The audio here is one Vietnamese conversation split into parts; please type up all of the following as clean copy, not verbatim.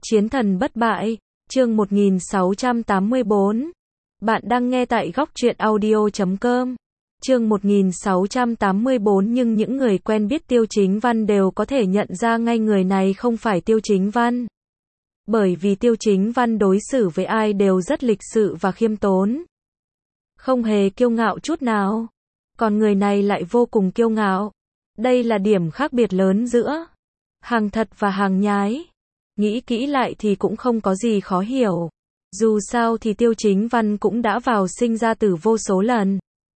Chiến thần bất bại, chương 1684. Bạn đang nghe tại góc truyện audio.com. Chương 1684 nhưng những người quen biết Tiêu Chính Văn đều có thể nhận ra ngay người này không phải Tiêu Chính Văn. Bởi vì Tiêu Chính Văn đối xử với ai đều rất lịch sự và khiêm tốn. Không hề kiêu ngạo chút nào. Còn người này lại vô cùng kiêu ngạo. Đây là điểm khác biệt lớn giữa hàng thật và hàng nhái. Nghĩ kỹ lại thì cũng không có gì khó hiểu. Dù sao thì Tiêu Chính Văn cũng đã vào sinh ra tử vô số lần.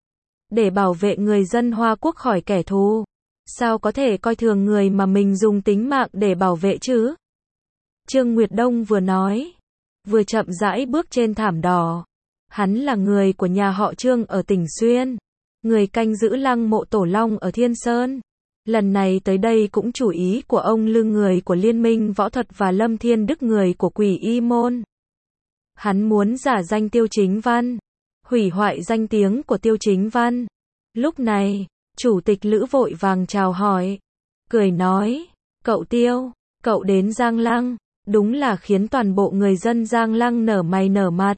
Để bảo vệ người dân Hoa Quốc khỏi kẻ thù. Sao có thể coi thường người mà mình dùng tính mạng để bảo vệ chứ? Trương Nguyệt Đông vừa nói, vừa chậm rãi bước trên thảm đỏ. Hắn là người của nhà họ Trương ở tỉnh Xuyên. Người canh giữ lăng mộ Tổ Long ở Thiên Sơn. Lần này tới đây cũng chủ ý của ông Lư người của Liên minh Võ thuật và Lâm Thiên Đức người của Quỷ Y Môn. Hắn muốn giả danh Tiêu Chính Văn, hủy hoại danh tiếng của Tiêu Chính Văn. Lúc này, Chủ tịch Lữ vội vàng chào hỏi, cười nói, cậu Tiêu, cậu đến Giang Lăng, đúng là khiến toàn bộ người dân Giang Lăng nở mày nở mặt.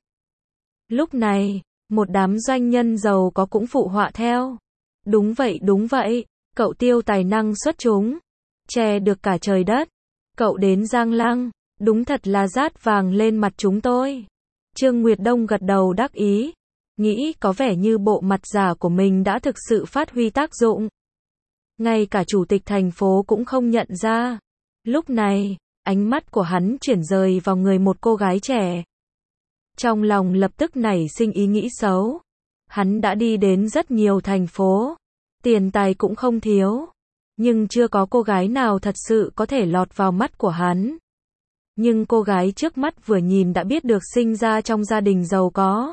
Lúc này, một đám doanh nhân giàu có cũng phụ họa theo. Đúng vậy, cậu Tiêu tài năng xuất chúng, che được cả trời đất. Cậu đến Giang Lăng, đúng thật là rát vàng lên mặt chúng tôi. Trương Nguyệt Đông gật đầu đắc ý, nghĩ có vẻ như bộ mặt giả của mình đã thực sự phát huy tác dụng. Ngay cả chủ tịch thành phố cũng không nhận ra. Lúc này, ánh mắt của hắn chuyển rời vào người một cô gái trẻ. Trong lòng lập tức nảy sinh ý nghĩ xấu. Hắn đã đi đến rất nhiều thành phố, tiền tài cũng không thiếu, nhưng chưa có cô gái nào thật sự có thể lọt vào mắt của hắn. Nhưng cô gái trước mắt vừa nhìn đã biết được sinh ra trong gia đình giàu có.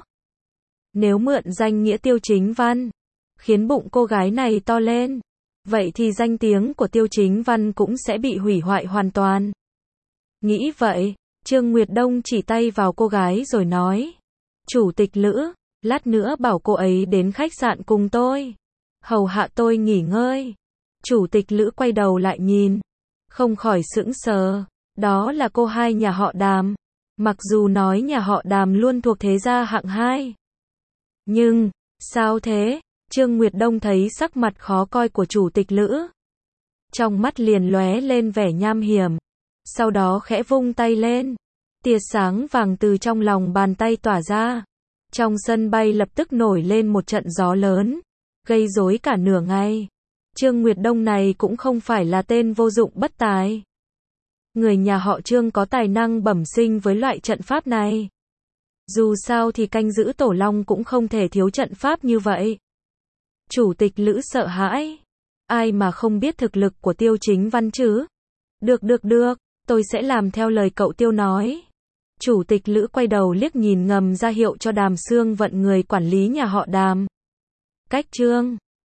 Nếu mượn danh nghĩa Tiêu Chính Văn, khiến bụng cô gái này to lên, vậy thì danh tiếng của Tiêu Chính Văn cũng sẽ bị hủy hoại hoàn toàn. Nghĩ vậy, Trương Nguyệt Đông chỉ tay vào cô gái rồi nói, Chủ tịch Lữ, lát nữa bảo cô ấy đến khách sạn cùng tôi, hầu hạ tôi nghỉ ngơi. Chủ tịch Lữ quay đầu lại nhìn, không khỏi sững sờ, đó là cô hai nhà họ Đàm. Mặc dù nói nhà họ Đàm luôn thuộc thế gia hạng 2. Nhưng, sao thế? Trương Nguyệt Đông thấy sắc mặt khó coi của Chủ tịch Lữ. Trong mắt liền lóe lên vẻ nham hiểm. Sau đó khẽ vung tay lên. Tia sáng vàng từ trong lòng bàn tay tỏa ra. Trong sân bay lập tức nổi lên một trận gió lớn, gây rối cả nửa ngày. Trương Nguyệt Đông này cũng không phải là tên vô dụng bất tài. Người nhà họ Trương có tài năng bẩm sinh với loại trận pháp này. Dù sao thì canh giữ Tổ Long cũng không thể thiếu trận pháp như vậy. Chủ tịch Lữ sợ hãi. Ai mà không biết thực lực của Tiêu Chính Văn chứ? Được, tôi sẽ làm theo lời cậu Tiêu nói. Chủ tịch Lữ quay đầu liếc nhìn ngầm ra hiệu cho Đàm Xương Vận người quản lý nhà họ Đàm. Cách Trương